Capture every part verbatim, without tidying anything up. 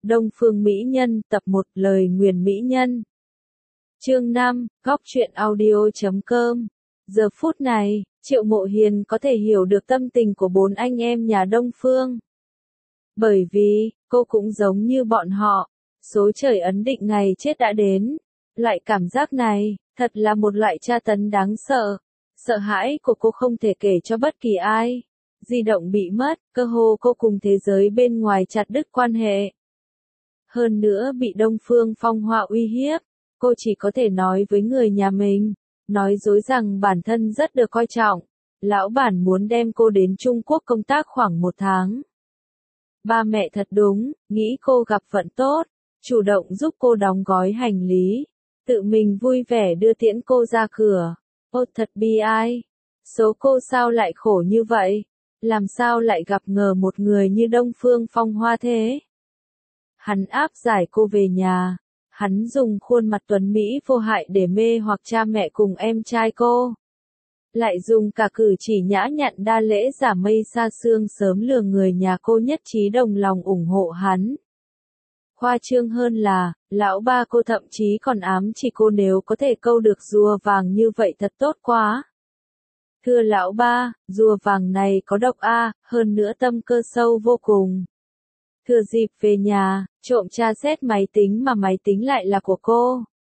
Đông Phương Mỹ Nhân tập một lời nguyền Mỹ Nhân. Chương năm, góc truyện audio chấm com. Giờ phút này, Triệu Mộ Hiền có thể hiểu được tâm tình của bốn anh em nhà Đông Phương. Bởi vì, cô cũng giống như bọn họ, số trời ấn định ngày chết đã đến. Loại cảm giác này, thật là một loại tra tấn đáng sợ. Sợ hãi của cô không thể kể cho bất kỳ ai. Di động bị mất, cơ hồ cô cùng thế giới bên ngoài chặt đứt quan hệ. Hơn nữa bị Đông Phương Phong Hoa uy hiếp, cô chỉ có thể nói với người nhà mình, nói dối rằng bản thân rất được coi trọng. Lão bản muốn đem cô đến Trung Quốc công tác khoảng một tháng. Ba mẹ thật đúng, nghĩ cô gặp vận tốt, chủ động giúp cô đóng gói hành lý, tự mình vui vẻ đưa tiễn cô ra cửa. Ô thật bi ai, số cô sao lại khổ như vậy, làm sao lại gặp ngờ một người như Đông Phương Phong Hoa thế. Hắn áp giải cô về nhà, hắn dùng khuôn mặt tuấn Mỹ vô hại để mê hoặc cha mẹ cùng em trai cô. Lại dùng cả cử chỉ nhã nhặn đa lễ giả mây xa xương sớm lừa người nhà cô nhất trí đồng lòng ủng hộ hắn. Khoa trương hơn là, lão ba cô thậm chí còn ám chỉ cô nếu có thể câu được rùa vàng như vậy thật tốt quá. Thưa lão ba, rùa vàng này có độc a, hơn nữa tâm cơ sâu vô cùng. Thừa dịp về nhà, trộm tra xét máy tính mà máy tính lại là của cô.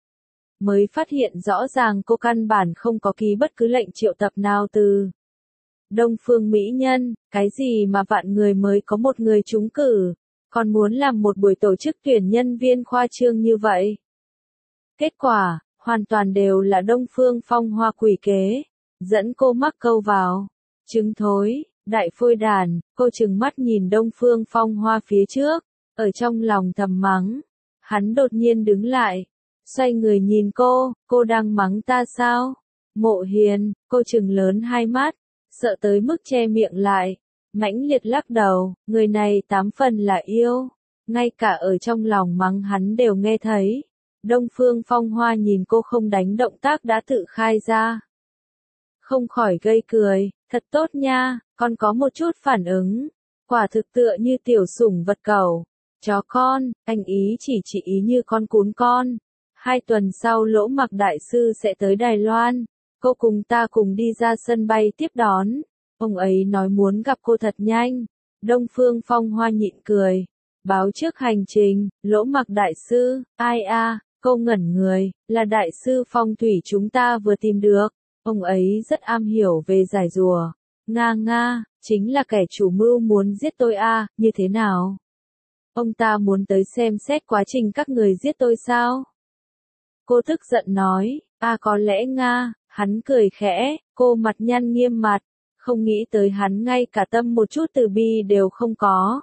Mới phát hiện rõ ràng cô căn bản không có ký bất cứ lệnh triệu tập nào từ Đông Phương Mỹ Nhân, cái gì mà vạn người mới có một người trúng cử, còn muốn làm một buổi tổ chức tuyển nhân viên khoa trương như vậy. Kết quả, hoàn toàn đều là Đông Phương Phong Hoa quỷ kế, dẫn cô mắc câu vào. Trứng thối, đại phôi đàn, cô trừng mắt nhìn Đông Phương Phong Hoa phía trước, ở trong lòng thầm mắng. Hắn đột nhiên đứng lại, xoay người nhìn cô, cô đang mắng ta sao? Mộ Hiền, cô trừng lớn hai mắt, sợ tới mức che miệng lại, mãnh liệt lắc đầu, người này tám phần là yêu, ngay cả ở trong lòng mắng hắn đều nghe thấy. Đông Phương Phong Hoa nhìn cô không đánh động tác đã tự khai ra. Không khỏi gây cười, thật tốt nha, con có một chút phản ứng, quả thực tựa như tiểu sủng vật cẩu, chó con, anh ý chỉ chỉ ý như con cún con. Hai tuần sau Lỗ Mặc đại sư sẽ tới Đài Loan, cô cùng ta cùng đi ra sân bay tiếp đón, ông ấy nói muốn gặp cô thật nhanh. Đông Phương Phong Hoa nhịn cười, báo trước hành trình, Lỗ Mặc đại sư, ai a, cô ngẩn người, là đại sư phong thủy chúng ta vừa tìm được, ông ấy rất am hiểu về giải rùa. Nga nga, chính là kẻ chủ mưu muốn giết tôi a, như thế nào? Ông ta muốn tới xem xét quá trình các người giết tôi sao? Cô tức giận nói, a có lẽ Nga, hắn cười khẽ, cô mặt nhăn nghiêm mặt, không nghĩ tới hắn ngay cả tâm một chút từ bi đều không có.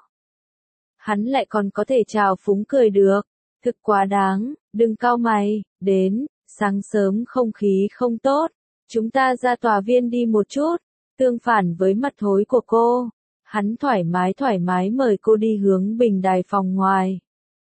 Hắn lại còn có thể trào phúng cười được, thực quá đáng, đừng cau mày, đến, sáng sớm không khí không tốt, chúng ta ra tòa viên đi một chút, tương phản với mặt thối của cô, hắn thoải mái thoải mái mời cô đi hướng bình đài phòng ngoài.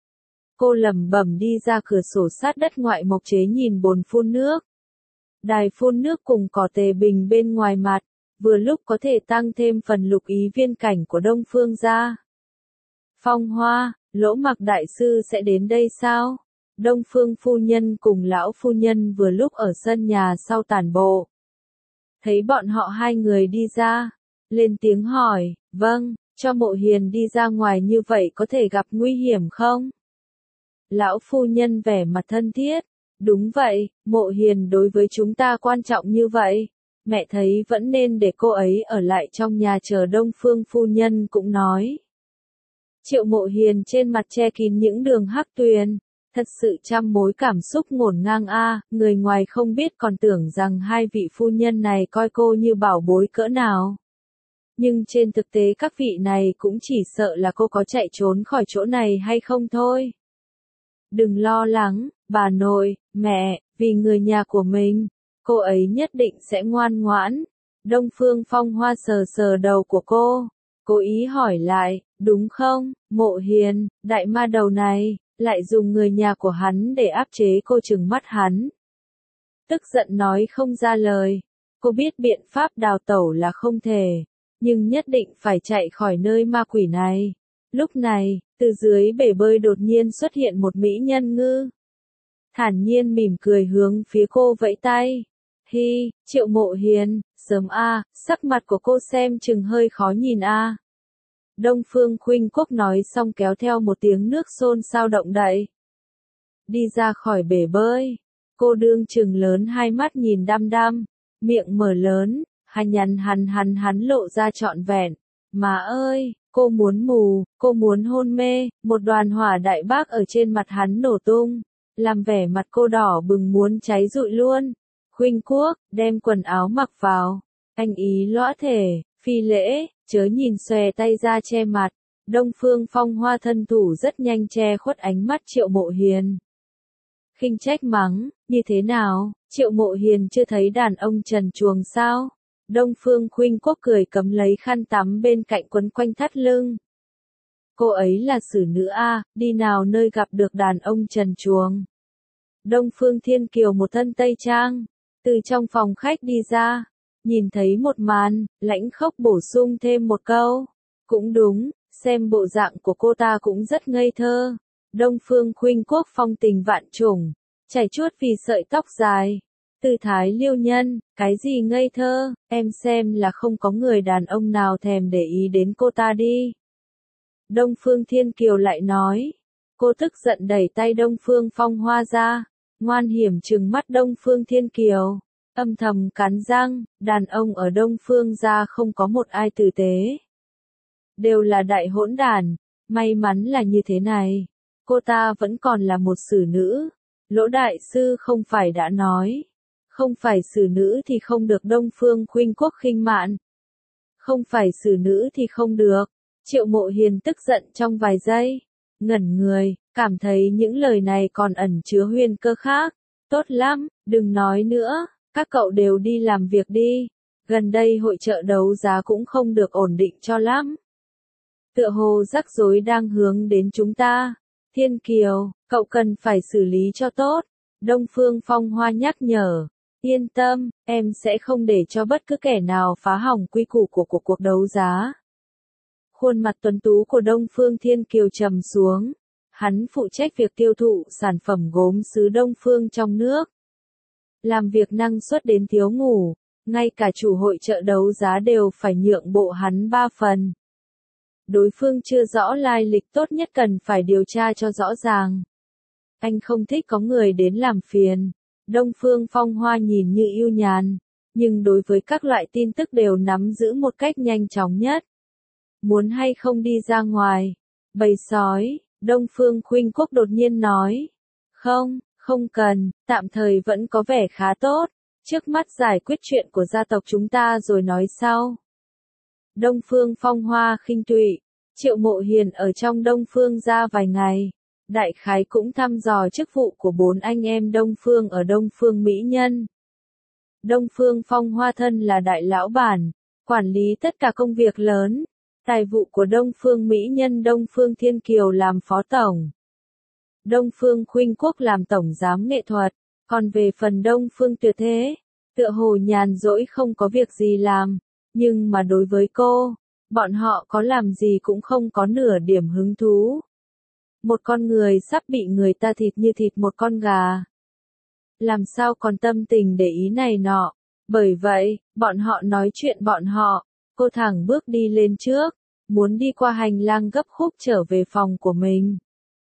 Cô lẩm bẩm đi ra cửa sổ sát đất ngoại mộc chế nhìn bồn phun nước. Đài phun nước cùng cỏ tề bình bên ngoài mặt, vừa lúc có thể tăng thêm phần lục ý viên cảnh của Đông Phương gia. Phong Hoa, Lỗ Mặc đại sư sẽ đến đây sao? Đông Phương phu nhân cùng lão phu nhân vừa lúc ở sân nhà sau tản bộ. Thấy bọn họ hai người đi ra, lên tiếng hỏi, vâng, cho Mộ Hiền đi ra ngoài như vậy có thể gặp nguy hiểm không? Lão phu nhân vẻ mặt thân thiết, đúng vậy, Mộ Hiền đối với chúng ta quan trọng như vậy, mẹ thấy vẫn nên để cô ấy ở lại trong nhà chờ. Đông Phương phu nhân cũng nói. Triệu Mộ Hiền trên mặt che kín những đường hắc tuyền, thật sự trăm mối cảm xúc ngổn ngang a, người ngoài không biết còn tưởng rằng hai vị phu nhân này coi cô như bảo bối cỡ nào. Nhưng trên thực tế các vị này cũng chỉ sợ là cô có chạy trốn khỏi chỗ này hay không thôi. Đừng lo lắng, bà nội, mẹ, vì người nhà của mình, cô ấy nhất định sẽ ngoan ngoãn. Đông Phương Phong Hoa sờ sờ đầu của cô, cố ý hỏi lại, đúng không, Mộ Hiền, đại ma đầu này, lại dùng người nhà của hắn để áp chế cô. Trừng mắt hắn. Tức giận nói không ra lời, cô biết biện pháp đào tẩu là không thể, nhưng nhất định phải chạy khỏi nơi ma quỷ này. Lúc này, Từ dưới bể bơi đột nhiên xuất hiện một mỹ nhân ngư. Thản nhiên mỉm cười hướng phía cô vẫy tay. Hi, Triệu Mộ Hiền, sớm a, sắc mặt của cô xem chừng hơi khó nhìn a. Đông Phương Khuynh Quốc nói xong kéo theo một tiếng nước xôn xao động đậy. Đi ra khỏi bể bơi, cô đương chừng lớn hai mắt nhìn đăm đăm, miệng mở lớn, hành nhằn hằn hằn hắn lộ ra trọn vẹn. Má ơi, cô muốn mù, cô muốn hôn mê, một đoàn hỏa đại bác ở trên mặt hắn nổ tung, làm vẻ mặt cô đỏ bừng muốn cháy rụi luôn. Khuynh Quốc, đem quần áo mặc vào, anh ý lõa thể, phi lễ, chớ nhìn xòe tay ra che mặt. Đông Phương Phong Hoa thân thủ rất nhanh che khuất ánh mắt Triệu Mộ Hiền. Khinh trách mắng, như thế nào, Triệu Mộ Hiền chưa thấy đàn ông trần truồng sao? Đông Phương Khuynh Quốc cười cấm lấy khăn tắm bên cạnh quấn quanh thắt lưng. Cô ấy là xử nữ a, đi nào nơi gặp được đàn ông trần truồng. Đông Phương Thiên Kiều một thân tây trang, từ trong phòng khách đi ra, nhìn thấy một màn, lãnh khốc bổ sung thêm một câu. Cũng đúng, xem bộ dạng của cô ta cũng rất ngây thơ. Đông Phương Khuynh Quốc phong tình vạn trùng, chảy chuốt vì sợi tóc dài. Tư thái liêu nhân, cái gì ngây thơ, em xem là không có người đàn ông nào thèm để ý đến cô ta đi. Đông Phương Thiên Kiều lại nói, cô tức giận đẩy tay Đông Phương Phong Hoa ra, ngoan hiểm trừng mắt Đông Phương Thiên Kiều, âm thầm cắn răng, đàn ông ở Đông Phương gia không có một ai tử tế. Đều là đại hỗn đản, may mắn là như thế này, cô ta vẫn còn là một xử nữ, Lỗ đại sư không phải đã nói. Không phải xử nữ thì không được. Đông Phương Khuynh Quốc khinh mạn. Không phải xử nữ thì không được. Triệu Mộ Hiền tức giận trong vài giây. Ngẩn người, cảm thấy những lời này còn ẩn chứa huyền cơ khác. Tốt lắm, đừng nói nữa, các cậu đều đi làm việc đi. Gần đây hội chợ đấu giá cũng không được ổn định cho lắm. Tựa hồ rắc rối đang hướng đến chúng ta. Thiên Kiều, cậu cần phải xử lý cho tốt. Đông Phương Phong Hoa nhắc nhở. Yên tâm, em sẽ không để cho bất cứ kẻ nào phá hỏng quy củ của, của cuộc đấu giá. Khuôn mặt tuấn tú của Đông Phương Thiên Kiều trầm xuống. Hắn phụ trách việc tiêu thụ sản phẩm gốm sứ Đông Phương trong nước. Làm việc năng suất đến thiếu ngủ, ngay cả chủ hội chợ đấu giá đều phải nhượng bộ hắn ba phần. Đối phương chưa rõ lai lịch, tốt nhất cần phải điều tra cho rõ ràng. Anh không thích có người đến làm phiền. Đông Phương Phong Hoa nhìn như yêu nhàn, nhưng đối với các loại tin tức đều nắm giữ một cách nhanh chóng nhất. Muốn hay không đi ra ngoài? Bầy sói, Đông Phương Khuynh Quốc đột nhiên nói. Không, không cần, tạm thời vẫn có vẻ khá tốt. Trước mắt giải quyết chuyện của gia tộc chúng ta rồi nói sau. Đông Phương Phong Hoa khinh tụy, Triệu Mộ Hiền ở trong Đông Phương gia vài ngày. Đại khái cũng thăm dò chức vụ của bốn anh em Đông Phương ở Đông Phương Mỹ Nhân. Đông Phương Phong Hoa thân là đại lão bản, quản lý tất cả công việc lớn. Tài vụ của Đông Phương Mỹ Nhân Đông Phương Thiên Kiều làm phó tổng. Đông Phương Khuynh Quốc làm tổng giám nghệ thuật. Còn về phần Đông Phương Tuyệt Thế, tựa hồ nhàn rỗi không có việc gì làm. Nhưng mà đối với cô, bọn họ có làm gì cũng không có nửa điểm hứng thú. Một con người sắp bị người ta thịt như thịt một con gà. Làm sao còn tâm tình để ý này nọ. Bởi vậy, bọn họ nói chuyện bọn họ, cô thẳng bước đi lên trước, muốn đi qua hành lang gấp khúc trở về phòng của mình.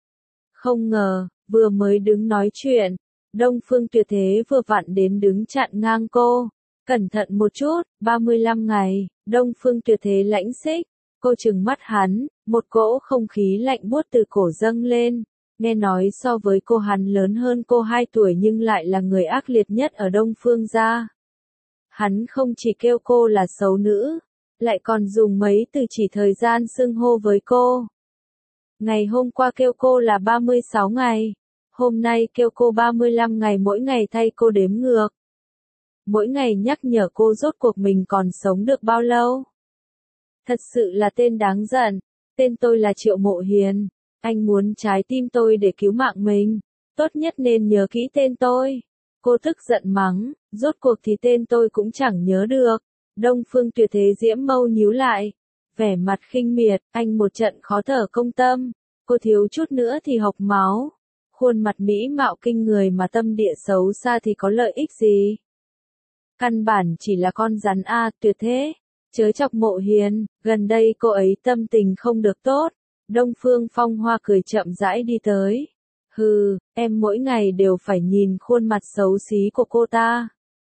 Không ngờ, vừa mới đứng nói chuyện, Đông Phương Tuyệt Thế vừa vặn đến đứng chặn ngang cô. Cẩn thận một chút, ba mươi lăm ngày, Đông Phương Tuyệt Thế lãnh xích. Cô trừng mắt hắn, một cỗ không khí lạnh buốt từ cổ dâng lên. Nghe nói so với cô hắn lớn hơn cô hai tuổi nhưng lại là người ác liệt nhất ở Đông Phương gia. Hắn không chỉ kêu cô là xấu nữ, lại còn dùng mấy từ chỉ thời gian xưng hô với cô. Ngày hôm qua kêu cô là ba mươi sáu ngày, hôm nay kêu cô ba mươi lăm ngày, mỗi ngày thay cô đếm ngược. Mỗi ngày nhắc nhở cô rốt cuộc mình còn sống được bao lâu. Thật sự là tên đáng giận. Tên tôi là Triệu Mộ Hiền. Anh muốn trái tim tôi để cứu mạng mình. Tốt nhất nên nhớ kỹ tên tôi. Cô tức giận mắng. Rốt cuộc thì tên tôi cũng chẳng nhớ được. Đông Phương Tuyệt Thế diễm mâu nhíu lại. Vẻ mặt khinh miệt. Anh một trận khó thở công tâm. cô thiếu chút nữa thì hộc máu. Khuôn mặt mỹ mạo kinh người mà tâm địa xấu xa thì có lợi ích gì? Căn bản chỉ là con rắn a, tuyệt thế. Chớ chọc Mộ Hiền, gần đây cô ấy tâm tình không được tốt. Đông Phương Phong Hoa cười chậm rãi đi tới. Hừ, em mỗi ngày đều phải nhìn khuôn mặt xấu xí của cô ta.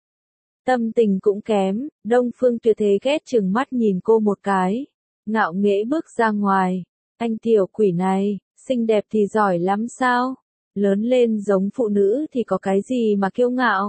Tâm tình cũng kém, Đông Phương Tuyệt Thế ghét chừng mắt nhìn cô một cái. Ngạo nghễ bước ra ngoài. Anh tiểu quỷ này, xinh đẹp thì giỏi lắm sao? Lớn lên giống phụ nữ thì có cái gì mà kiêu ngạo?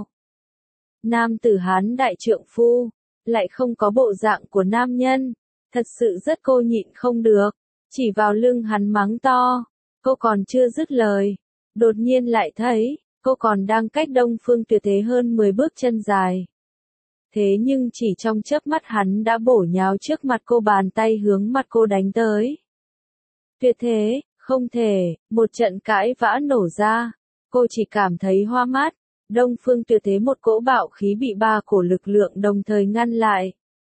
Nam tử Hán đại trượng phu, lại không có bộ dạng của nam nhân. Thật sự rất cô nhịn không được. Chỉ vào lưng hắn mắng to. Cô còn chưa dứt lời. Đột nhiên lại thấy, cô còn đang cách Đông Phương Tuyệt Thế hơn mười bước chân dài. Thế nhưng chỉ trong chớp mắt hắn đã bổ nhào trước mặt cô, bàn tay hướng mặt cô đánh tới. Tuyệt Thế, không thể, một trận cãi vã nổ ra. Cô chỉ cảm thấy hoa mắt. Đông Phương Tuyệt Thế một cỗ bạo khí bị ba cổ lực lượng đồng thời ngăn lại.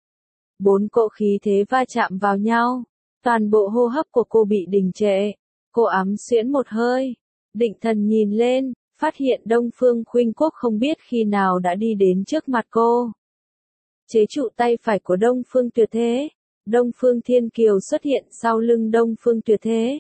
Bốn cỗ khí thế va chạm vào nhau. Toàn bộ hô hấp của cô bị đình trệ. Cô ám xuyễn một hơi. Định thần nhìn lên, phát hiện Đông Phương Khuynh Quốc không biết khi nào đã đi đến trước mặt cô. Chế trụ tay phải của Đông Phương Tuyệt Thế. Đông Phương Thiên Kiều xuất hiện sau lưng Đông Phương Tuyệt Thế.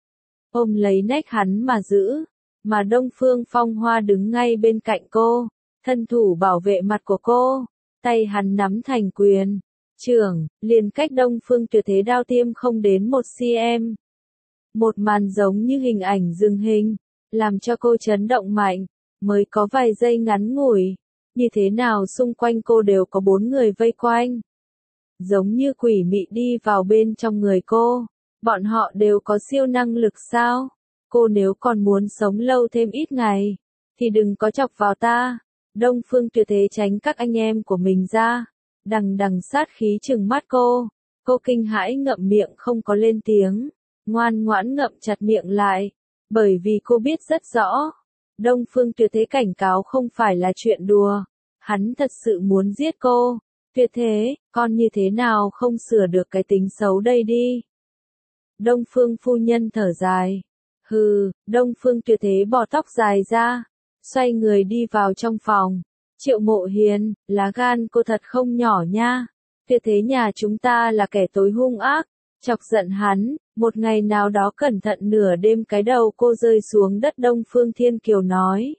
Ôm lấy nách hắn mà giữ. Mà Đông Phương Phong Hoa đứng ngay bên cạnh cô. Thân thủ bảo vệ mặt của cô. Tay hắn nắm thành quyền. Trưởng, liền cách Đông Phương Tuyệt Thế đao tiêm không đến một xăng-ti-mét. Một màn giống như hình ảnh dừng hình. Làm cho cô chấn động mạnh. Mới có vài giây ngắn ngủi. Như thế nào xung quanh cô đều có bốn người vây quanh. Giống như quỷ mị đi vào bên trong người cô. Bọn họ đều có siêu năng lực sao? Cô nếu còn muốn sống lâu thêm ít ngày, thì đừng có chọc vào ta. Đông Phương Tuyệt Thế tránh các anh em của mình ra. Đằng đằng sát khí trừng mắt cô. Cô kinh hãi ngậm miệng không có lên tiếng. Ngoan ngoãn ngậm chặt miệng lại. Bởi vì cô biết rất rõ. Đông Phương Tuyệt Thế cảnh cáo không phải là chuyện đùa. Hắn thật sự muốn giết cô. Tuyệt Thế, con như thế nào không sửa được cái tính xấu đây đi. Đông Phương phu nhân thở dài. Hừ, Đông Phương Tuyệt Thế bỏ tóc dài ra. Xoay người đi vào trong phòng. Triệu Mộ Hiền, lá gan cô thật không nhỏ nha. Tuyệt Thế nhà chúng ta là kẻ tối hung ác. Chọc giận hắn, một ngày nào đó cẩn thận nửa đêm cái đầu cô rơi xuống đất. Đông Phương Thiên Kiều nói.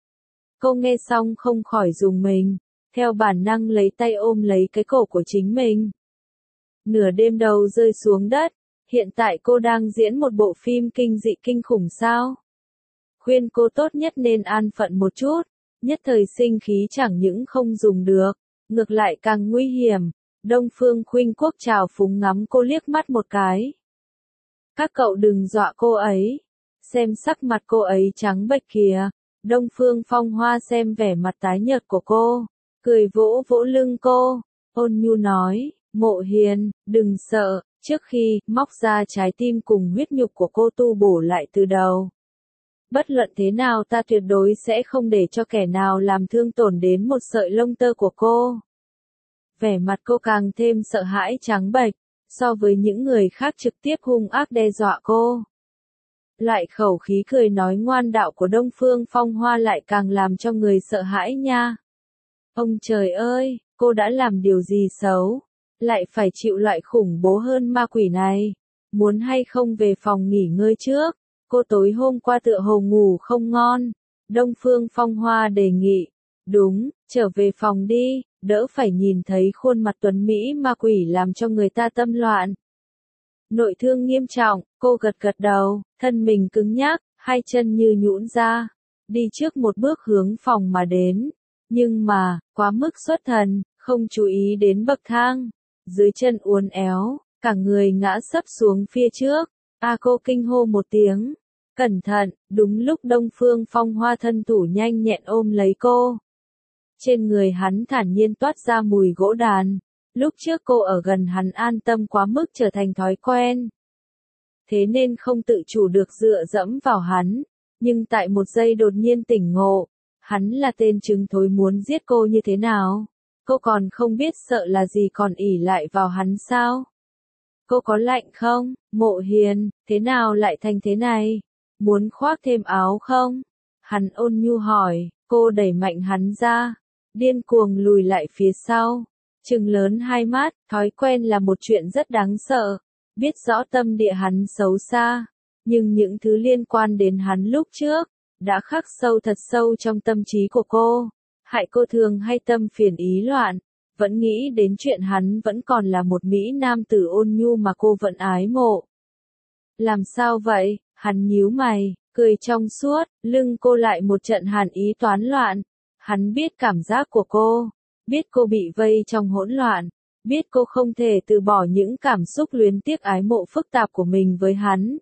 Cô nghe xong không khỏi rùng mình. Theo bản năng lấy tay ôm lấy cái cổ của chính mình. Nửa đêm đầu rơi xuống đất. Hiện tại cô đang diễn một bộ phim kinh dị kinh khủng sao? Khuyên cô tốt nhất nên an phận một chút. Nhất thời sinh khí chẳng những không dùng được. Ngược lại càng nguy hiểm. Đông Phương Khuynh Quốc trào phúng ngắm cô liếc mắt một cái. Các cậu đừng dọa cô ấy. Xem sắc mặt cô ấy trắng bệch kìa. Đông Phương Phong Hoa xem vẻ mặt tái nhợt của cô. Cười vỗ vỗ lưng cô. Ôn nhu nói. Mộ Hiền, đừng sợ. Trước khi móc ra trái tim cùng huyết nhục của cô tu bổ lại từ đầu. Bất luận thế nào ta tuyệt đối sẽ không để cho kẻ nào làm thương tổn đến một sợi lông tơ của cô. Vẻ mặt cô càng thêm sợ hãi trắng bệch, so với những người khác trực tiếp hung ác đe dọa cô. Loại khẩu khí cười nói ngoan đạo của Đông Phương Phong Hoa lại càng làm cho người sợ hãi nha. Ông trời ơi, cô đã làm điều gì xấu? Lại phải chịu loại khủng bố hơn ma quỷ này. Muốn hay không về phòng nghỉ ngơi trước? Cô tối hôm qua tựa hồ ngủ không ngon. Đông Phương Phong Hoa đề nghị. Đúng, trở về phòng đi, đỡ phải nhìn thấy khuôn mặt tuấn Mỹ ma quỷ làm cho người ta tâm loạn. Nội thương nghiêm trọng, cô gật gật đầu, thân mình cứng nhắc, hai chân như nhũn ra. Đi trước một bước hướng phòng mà đến. Nhưng mà, quá mức xuất thần, không chú ý đến bậc thang. Dưới chân uốn éo, cả người ngã sấp xuống phía trước. A cô kinh hô một tiếng. Cẩn thận, đúng lúc Đông Phương Phong Hoa thân thủ nhanh nhẹn ôm lấy cô. Trên người hắn thản nhiên toát ra mùi gỗ đàn. Lúc trước cô ở gần hắn an tâm quá mức trở thành thói quen. Thế nên không tự chủ được dựa dẫm vào hắn. Nhưng tại một giây đột nhiên tỉnh ngộ. Hắn là tên trứng thối muốn giết cô như thế nào? Cô còn không biết sợ là gì còn ỷ lại vào hắn sao? Cô có lạnh không? Mộ Hiền, thế nào lại thành thế này? Muốn khoác thêm áo không? Hắn ôn nhu hỏi, cô đẩy mạnh hắn ra, điên cuồng lùi lại phía sau, trừng lớn hai mắt, thói quen là một chuyện rất đáng sợ, biết rõ tâm địa hắn xấu xa, nhưng những thứ liên quan đến hắn lúc trước, đã khắc sâu thật sâu trong tâm trí của cô, hại cô thường hay tâm phiền ý loạn, vẫn nghĩ đến chuyện hắn vẫn còn là một mỹ nam tử ôn nhu mà cô vẫn ái mộ. Làm sao vậy? Hắn nhíu mày, cười trong suốt, lưng cô lại một trận hàn ý toán loạn. Hắn biết cảm giác của cô, biết cô bị vây trong hỗn loạn, biết cô không thể từ bỏ những cảm xúc luyến tiếc ái mộ phức tạp của mình với hắn.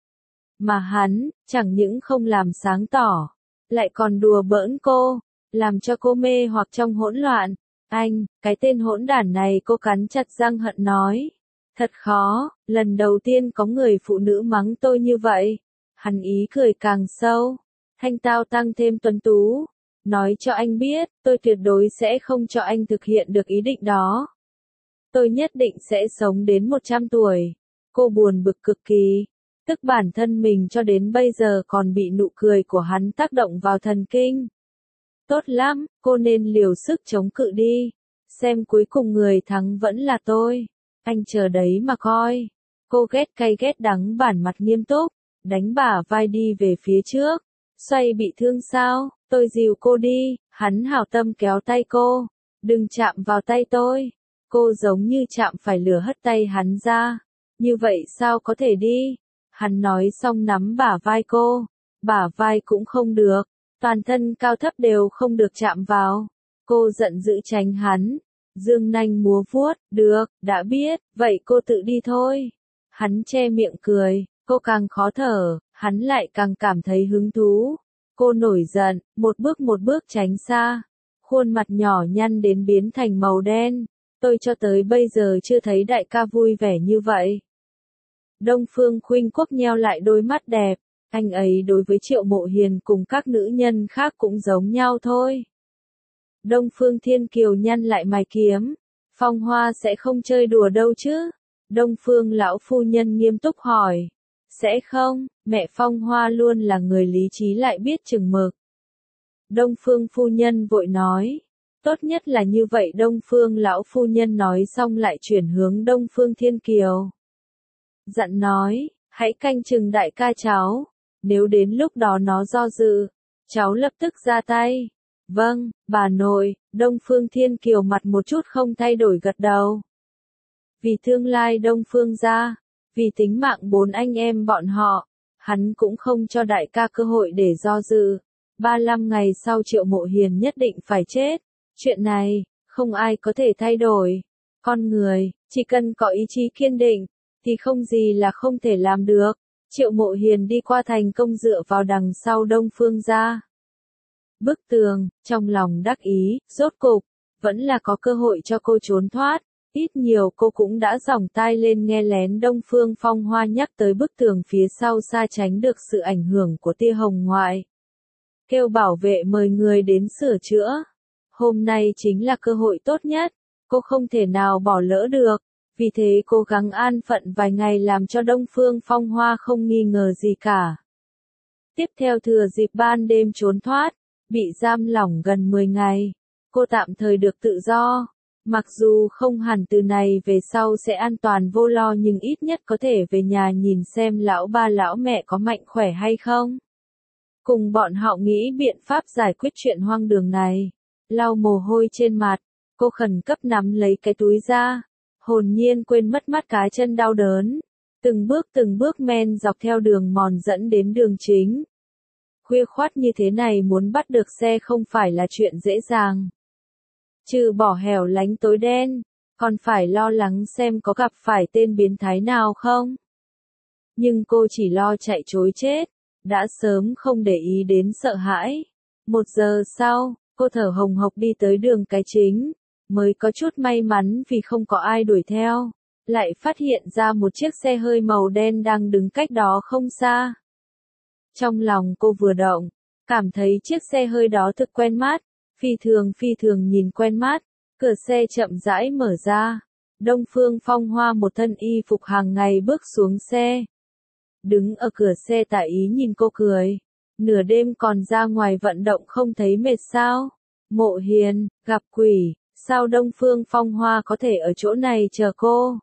Mà hắn, chẳng những không làm sáng tỏ, lại còn đùa bỡn cô, làm cho cô mê hoặc trong hỗn loạn. Anh, cái tên hỗn đản này, cô cắn chặt răng hận nói. Thật khó, lần đầu tiên có người phụ nữ mắng tôi như vậy. Hắn ý cười càng sâu, thanh tao tăng thêm tuấn tú. Nói cho anh biết, tôi tuyệt đối sẽ không cho anh thực hiện được ý định đó. Tôi nhất định sẽ sống đến một trăm tuổi. Cô buồn bực cực kỳ, tức bản thân mình cho đến bây giờ còn bị nụ cười của hắn tác động vào thần kinh. Tốt lắm, cô nên liều sức chống cự đi. Xem cuối cùng người thắng vẫn là tôi. Anh chờ đấy mà coi. Cô ghét cay ghét đắng bản mặt nghiêm túc, đánh bả vai đi về phía trước. Xoay bị thương sao? Tôi dìu cô đi. Hắn hảo tâm kéo tay cô. Đừng chạm vào tay tôi. Cô giống như chạm phải lửa hất tay hắn ra. Như vậy sao có thể đi? Hắn nói xong nắm bả vai cô. Bả vai cũng không được. Toàn thân cao thấp đều không được chạm vào. Cô giận dữ tránh hắn. Dương nanh múa vuốt, được, đã biết, vậy cô tự đi thôi. Hắn che miệng cười, cô càng khó thở, hắn lại càng cảm thấy hứng thú. Cô nổi giận, một bước một bước tránh xa. Khuôn mặt nhỏ nhăn đến biến thành màu đen. Tôi cho tới bây giờ chưa thấy đại ca vui vẻ như vậy. Đông Phương Khuynh Quốc nheo lại đôi mắt đẹp. Anh ấy đối với Triệu Mộ Hiền cùng các nữ nhân khác cũng giống nhau thôi. Đông Phương Thiên Kiều nhăn lại mày kiếm. Phong Hoa sẽ không chơi đùa đâu chứ? Đông Phương lão phu nhân nghiêm túc hỏi. Sẽ không, mẹ Phong Hoa luôn là người lý trí lại biết chừng mực. Đông Phương phu nhân vội nói. Tốt nhất là như vậy. Đông Phương lão phu nhân nói xong lại chuyển hướng Đông Phương Thiên Kiều. Dặn nói, hãy canh chừng đại ca cháu. Nếu đến lúc đó nó do dự, cháu lập tức ra tay. Vâng, bà nội. Đông Phương Thiên Kiều mặt một chút không thay đổi gật đầu. Vì tương lai Đông Phương gia, vì tính mạng bốn anh em bọn họ, hắn cũng không cho đại ca cơ hội để do dự. ba mươi lăm ngày sau Triệu Mộ Hiền nhất định phải chết. Chuyện này, không ai có thể thay đổi. Con người, chỉ cần có ý chí kiên định, thì không gì là không thể làm được. Triệu Mộ Hiền đi qua thành công dựa vào đằng sau Đông Phương gia. Bức tường, trong lòng đắc ý, rốt cục, vẫn là có cơ hội cho cô trốn thoát. Ít nhiều cô cũng đã giỏng tai lên nghe lén Đông Phương Phong Hoa nhắc tới bức tường phía sau xa tránh được sự ảnh hưởng của tia hồng ngoại. Kêu bảo vệ mời người đến sửa chữa. Hôm nay chính là cơ hội tốt nhất, cô không thể nào bỏ lỡ được. Vì thế cố gắng an phận vài ngày làm cho Đông Phương Phong Hoa không nghi ngờ gì cả. Tiếp theo thừa dịp ban đêm trốn thoát, bị giam lỏng gần mười ngày, cô tạm thời được tự do. Mặc dù không hẳn từ này về sau sẽ an toàn vô lo nhưng ít nhất có thể về nhà nhìn xem lão ba lão mẹ có mạnh khỏe hay không. Cùng bọn họ nghĩ biện pháp giải quyết chuyện hoang đường này. Lau mồ hôi trên mặt, cô khẩn cấp nắm lấy cái túi ra. Hồn nhiên quên mất mắt cá chân đau đớn. Từng bước từng bước men dọc theo đường mòn dẫn đến đường chính. Khuya khoắt như thế này muốn bắt được xe không phải là chuyện dễ dàng. Trừ bỏ hẻo lánh tối đen, còn phải lo lắng xem có gặp phải tên biến thái nào không. Nhưng cô chỉ lo chạy trối chết, đã sớm không để ý đến sợ hãi. Một giờ sau, cô thở hồng hộc đi tới đường cái chính, mới có chút may mắn vì không có ai đuổi theo, lại phát hiện ra một chiếc xe hơi màu đen đang đứng cách đó không xa. Trong lòng cô vừa động, cảm thấy chiếc xe hơi đó thực quen mắt, phi thường phi thường nhìn quen mắt, cửa xe chậm rãi mở ra, Đông Phương Phong Hoa một thân y phục hàng ngày bước xuống xe. Đứng ở cửa xe tả ý nhìn cô cười. Nửa đêm còn ra ngoài vận động không thấy mệt sao? Mộ Hiền, gặp quỷ, sao Đông Phương Phong Hoa có thể ở chỗ này chờ cô?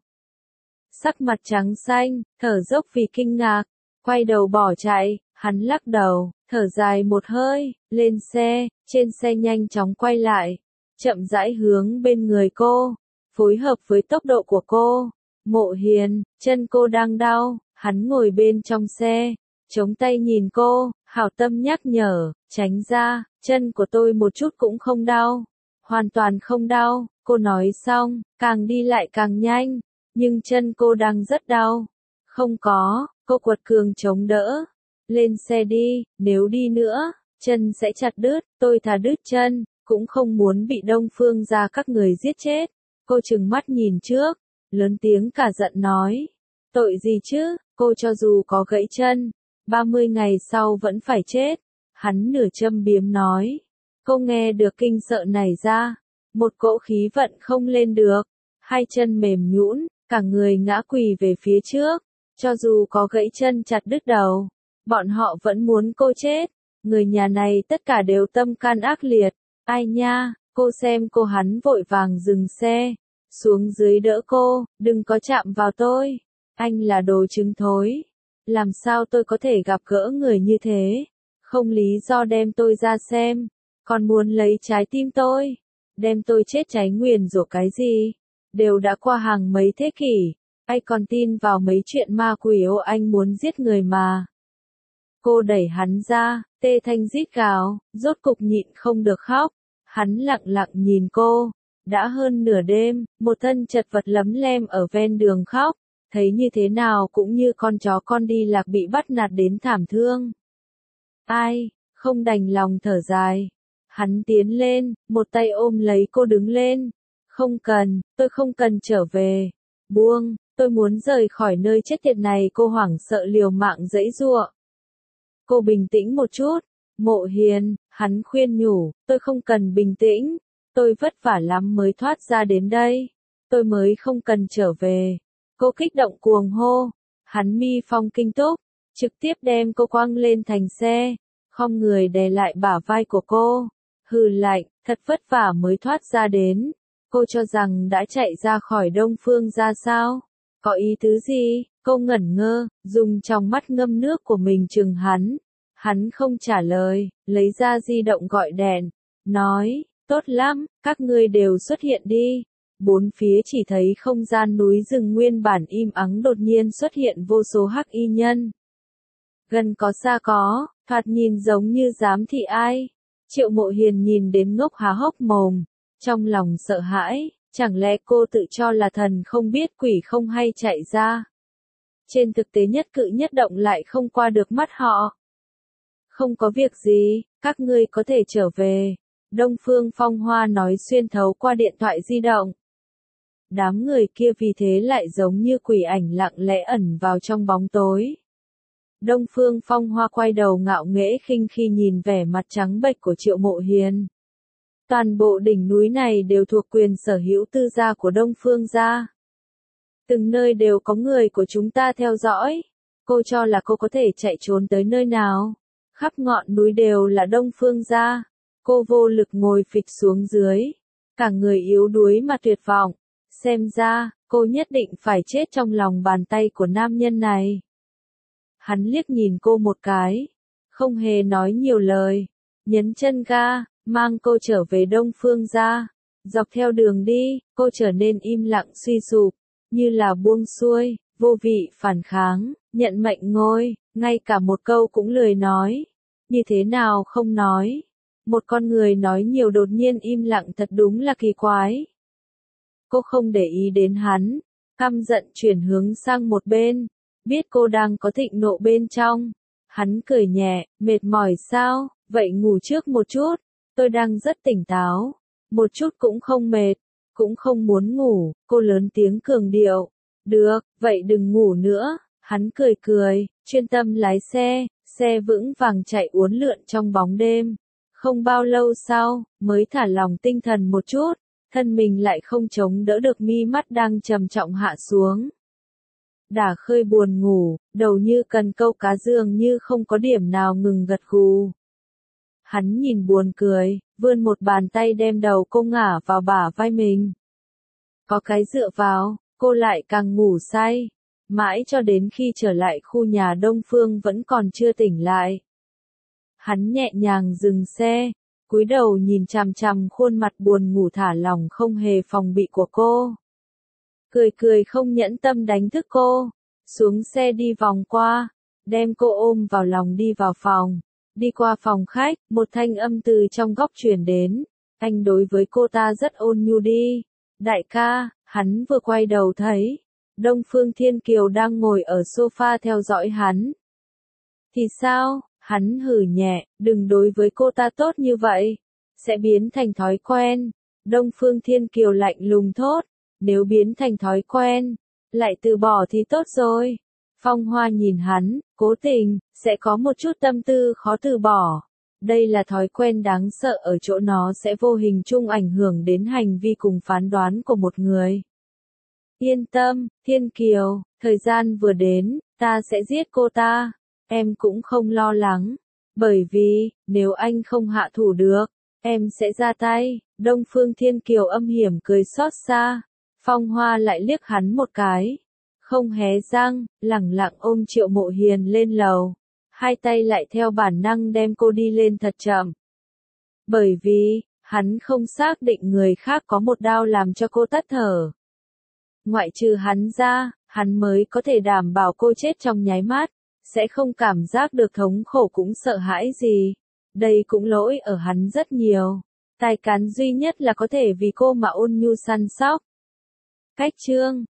Sắc mặt trắng xanh, thở dốc vì kinh ngạc, quay đầu bỏ chạy, hắn lắc đầu, thở dài một hơi, lên xe, trên xe nhanh chóng quay lại, chậm rãi hướng bên người cô, phối hợp với tốc độ của cô. Mộ Hiền, chân cô đang đau, hắn ngồi bên trong xe, chống tay nhìn cô, hảo tâm nhắc nhở, tránh ra, chân của tôi một chút cũng không đau, hoàn toàn không đau, cô nói xong, càng đi lại càng nhanh, nhưng chân cô đang rất đau. Không có, cô quật cường chống đỡ, lên xe đi, nếu đi nữa, chân sẽ chặt đứt, tôi thà đứt chân, cũng không muốn bị Đông Phương gia các người giết chết. Cô trừng mắt nhìn trước, lớn tiếng cả giận nói, tội gì chứ, cô cho dù có gãy chân, ba mươi ngày sau vẫn phải chết. Hắn nửa châm biếm nói, cô nghe được kinh sợ nảy ra, một cỗ khí vận không lên được, hai chân mềm nhũn, cả người ngã quỳ về phía trước, cho dù có gãy chân chặt đứt đầu, bọn họ vẫn muốn cô chết. Người nhà này tất cả đều tâm can ác liệt. Ai nha, cô xem cô. Hắn vội vàng dừng xe, xuống dưới đỡ cô, đừng có chạm vào tôi, anh là đồ trứng thối, làm sao tôi có thể gặp gỡ người như thế, không lý do đem tôi ra xem, còn muốn lấy trái tim tôi, đem tôi chết cháy nguyền rủa cái gì, đều đã qua hàng mấy thế kỷ, ai còn tin vào mấy chuyện ma quỷ ô anh muốn giết người mà. Cô đẩy hắn ra, tê thanh rít gào, rốt cục nhịn không được khóc, hắn lặng lặng nhìn cô, đã hơn nửa đêm, một thân chật vật lấm lem ở ven đường khóc, thấy như thế nào cũng như con chó con đi lạc bị bắt nạt đến thảm thương. Ai, không đành lòng thở dài, hắn tiến lên, một tay ôm lấy cô đứng lên, không cần, tôi không cần trở về, buông, tôi muốn rời khỏi nơi chết tiệt này. Cô hoảng sợ liều mạng giãy giụa. Cô bình tĩnh một chút, Mộ Hiền, hắn khuyên nhủ, tôi không cần bình tĩnh, tôi vất vả lắm mới thoát ra đến đây, tôi mới không cần trở về. Cô kích động cuồng hô, hắn mi phong kinh túc, trực tiếp đem cô quăng lên thành xe, khom người đè lại bả vai của cô, hừ lạnh, thật vất vả mới thoát ra đến, cô cho rằng đã chạy ra khỏi Đông Phương ra sao? Có ý tứ gì? Cô ngẩn ngơ, dùng trong mắt ngâm nước của mình chừng hắn. Hắn không trả lời, lấy ra di động gọi đèn, nói, tốt lắm, các ngươi đều xuất hiện đi. Bốn phía chỉ thấy không gian núi rừng nguyên bản im ắng đột nhiên xuất hiện vô số hắc y nhân. Gần có xa có, thoạt nhìn giống như giám thị ai. Triệu Mộ Hiền nhìn đến ngốc há hốc mồm, trong lòng sợ hãi, chẳng lẽ cô tự cho là thần không biết quỷ không hay chạy ra. Trên thực tế nhất cử nhất động lại không qua được mắt họ. Không có việc gì, các ngươi có thể trở về. Đông Phương Phong Hoa nói xuyên thấu qua điện thoại di động. Đám người kia vì thế lại giống như quỷ ảnh lặng lẽ ẩn vào trong bóng tối. Đông Phương Phong Hoa quay đầu ngạo nghễ khinh khi nhìn vẻ mặt trắng bệch của Triệu Mộ Hiền. Toàn bộ đỉnh núi này đều thuộc quyền sở hữu tư gia của Đông Phương gia. Từng nơi đều có người của chúng ta theo dõi. Cô cho là cô có thể chạy trốn tới nơi nào? Khắp ngọn núi đều là Đông Phương gia. Cô vô lực ngồi phịch xuống dưới. Cả người yếu đuối mà tuyệt vọng. Xem ra, cô nhất định phải chết trong lòng bàn tay của nam nhân này. Hắn liếc nhìn cô một cái. Không hề nói nhiều lời. Nhấn chân ga, mang cô trở về Đông Phương gia. Dọc theo đường đi, cô trở nên im lặng suy sụp. Như là buông xuôi, vô vị phản kháng, nhận mệnh ngôi, ngay cả một câu cũng lười nói. Như thế nào không nói? Một con người nói nhiều đột nhiên im lặng thật đúng là kỳ quái. Cô không để ý đến hắn, căm giận chuyển hướng sang một bên, biết cô đang có thịnh nộ bên trong. Hắn cười nhẹ, mệt mỏi sao, vậy ngủ trước một chút, tôi đang rất tỉnh táo, một chút cũng không mệt. Cũng không muốn ngủ, cô lớn tiếng cường điệu. Được, vậy đừng ngủ nữa. Hắn cười cười, chuyên tâm lái xe, xe vững vàng chạy uốn lượn trong bóng đêm. Không bao lâu sau, mới thả lòng tinh thần một chút, thân mình lại không chống đỡ được mi mắt đang trầm trọng hạ xuống. Đả khơi buồn ngủ, đầu như cần câu cá dường như không có điểm nào ngừng gật gù. Hắn nhìn buồn cười, vươn một bàn tay đem đầu cô ngả vào bả vai mình. Có cái dựa vào, cô lại càng ngủ say, mãi cho đến khi trở lại khu nhà Đông Phương vẫn còn chưa tỉnh lại. Hắn nhẹ nhàng dừng xe, cúi đầu nhìn chằm chằm khuôn mặt buồn ngủ thả lỏng không hề phòng bị của cô. Cười cười không nhẫn tâm đánh thức cô, xuống xe đi vòng qua, đem cô ôm vào lòng đi vào phòng. Đi qua phòng khách, một thanh âm từ trong góc truyền đến, anh đối với cô ta rất ôn nhu đi. Đại ca, hắn vừa quay đầu thấy, Đông Phương Thiên Kiều đang ngồi ở sofa theo dõi hắn. Thì sao, hắn hừ nhẹ, đừng đối với cô ta tốt như vậy, sẽ biến thành thói quen. Đông Phương Thiên Kiều lạnh lùng thốt, nếu biến thành thói quen, lại từ bỏ thì tốt rồi. Phong Hoa nhìn hắn, cố tình, sẽ có một chút tâm tư khó từ bỏ. Đây là thói quen đáng sợ ở chỗ nó sẽ vô hình chung ảnh hưởng đến hành vi cùng phán đoán của một người. Yên tâm, Thiên Kiều, thời gian vừa đến, ta sẽ giết cô ta. Em cũng không lo lắng, bởi vì, nếu anh không hạ thủ được, em sẽ ra tay. Đông Phương Thiên Kiều âm hiểm cười xót xa. Phong Hoa lại liếc hắn một cái, không hé răng, lẳng lặng ôm Triệu Mộ Hiền lên lầu, hai tay lại theo bản năng đem cô đi lên thật chậm. Bởi vì, hắn không xác định người khác có một đao làm cho cô tắt thở. Ngoại trừ hắn ra, hắn mới có thể đảm bảo cô chết trong nháy mắt, sẽ không cảm giác được thống khổ cũng sợ hãi gì. Đây cũng lỗi ở hắn rất nhiều. Tài cán duy nhất là có thể vì cô mà ôn nhu săn sóc. Cách chương